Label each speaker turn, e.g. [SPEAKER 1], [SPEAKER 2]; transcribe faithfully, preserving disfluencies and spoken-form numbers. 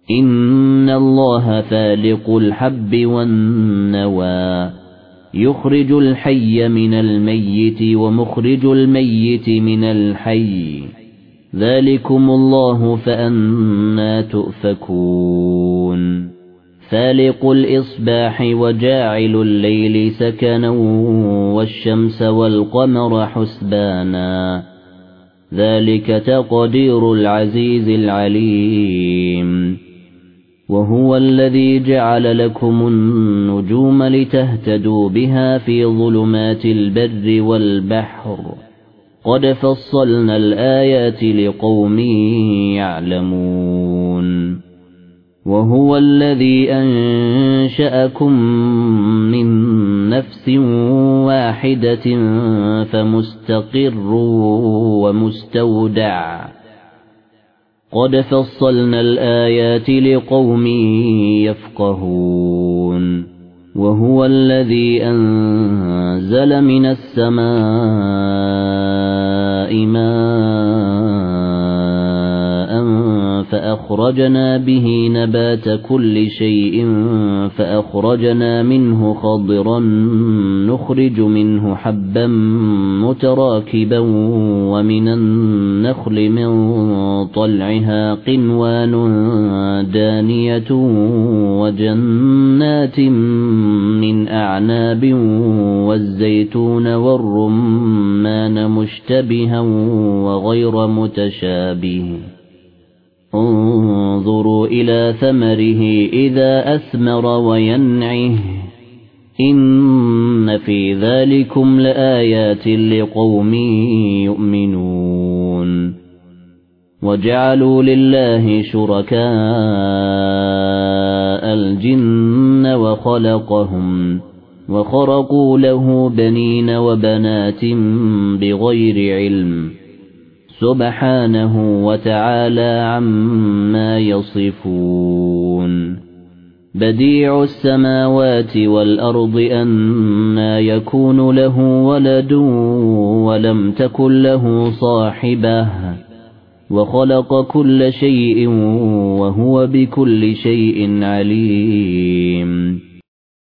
[SPEAKER 1] إن الله فالق الحب والنوى يخرج الحي من الميت ومخرج الميت من الحي ذلكم الله فأنى تؤفكون فالق الإصباح وجاعل الليل سكنا والشمس والقمر حسبانا ذلك تقدير العزيز العليم وهو الذي جعل لكم النجوم لتهتدوا بها في ظلمات البر والبحر قد فصلنا الآيات لقوم يعلمون وهو الذي أنشأكم من نفس واحدة فمستقر ومستودع قد فصلنا الآيات لقوم يفقهون وهو الذي أنزل من السماء ماء فأخرجنا به نبات كل شيء فأخرجنا منه خضرا نخرج منه حبا متراكبا ومن النخل من طلعها قنوان دانية وجنات من أعناب والزيتون والرمان مشتبها وغير متشابه انظروا إلى ثمره إذا أثمر وينعه إن في ذلكم لآيات لقوم يؤمنون وجعلوا لله شركاء الجن وخلقهم وخرقوا له بنين وبنات بغير علم سبحانه وتعالى عما يصفون بديع السماوات والأرض أنى يكون له ولد ولم تكن له صاحبة وخلق كل شيء وهو بكل شيء عليم